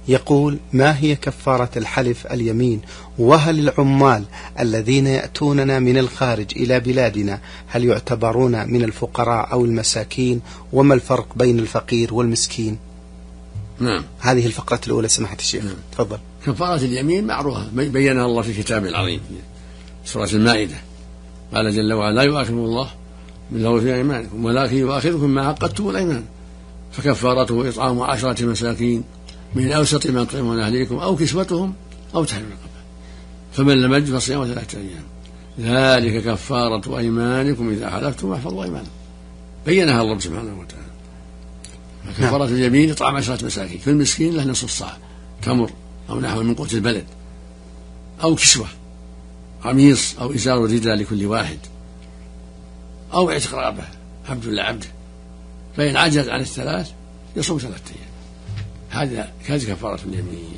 يقول: ما هي كفارة الحلف اليمين؟ وهل العمال الذين يأتوننا من الخارج إلى بلادنا هل يعتبرون من الفقراء أو المساكين؟ وما الفرق بين الفقير والمسكين؟ نعم. هذه الفقرة الأولى سماحة الشيخ. نعم. تفضل. كفارة اليمين معروفة بينها الله في كتابه العظيم في سورة المائدة، قال جل وعلا: لا يؤاخذكم الله باللغو في أيمانكم ولكن يؤاخذكم ما عقدتم الأيمان فكفارته إطعام 10 مساكين من أوسط ما تطعمون أهليكم أو كسوتهم أو تحرير رقبة فمن لم يجد فصيام 3 أيام ذلك كفارة أيمانكم إذا حلفتم واحفظوا أيمانكم. بينها الله سبحانه وتعالى. كفارة اليمين إطعام 10 مساكين، كل مسكين له نصف صاع تمر أو نحو من قوت البلد، أو كسوة قميص أو إزار رداء لكل واحد، أو عتق رقبة عبد ولا عبده، فإن عجز عن الثلاث يصوم 3 أيام. هذه كفارة اليمين.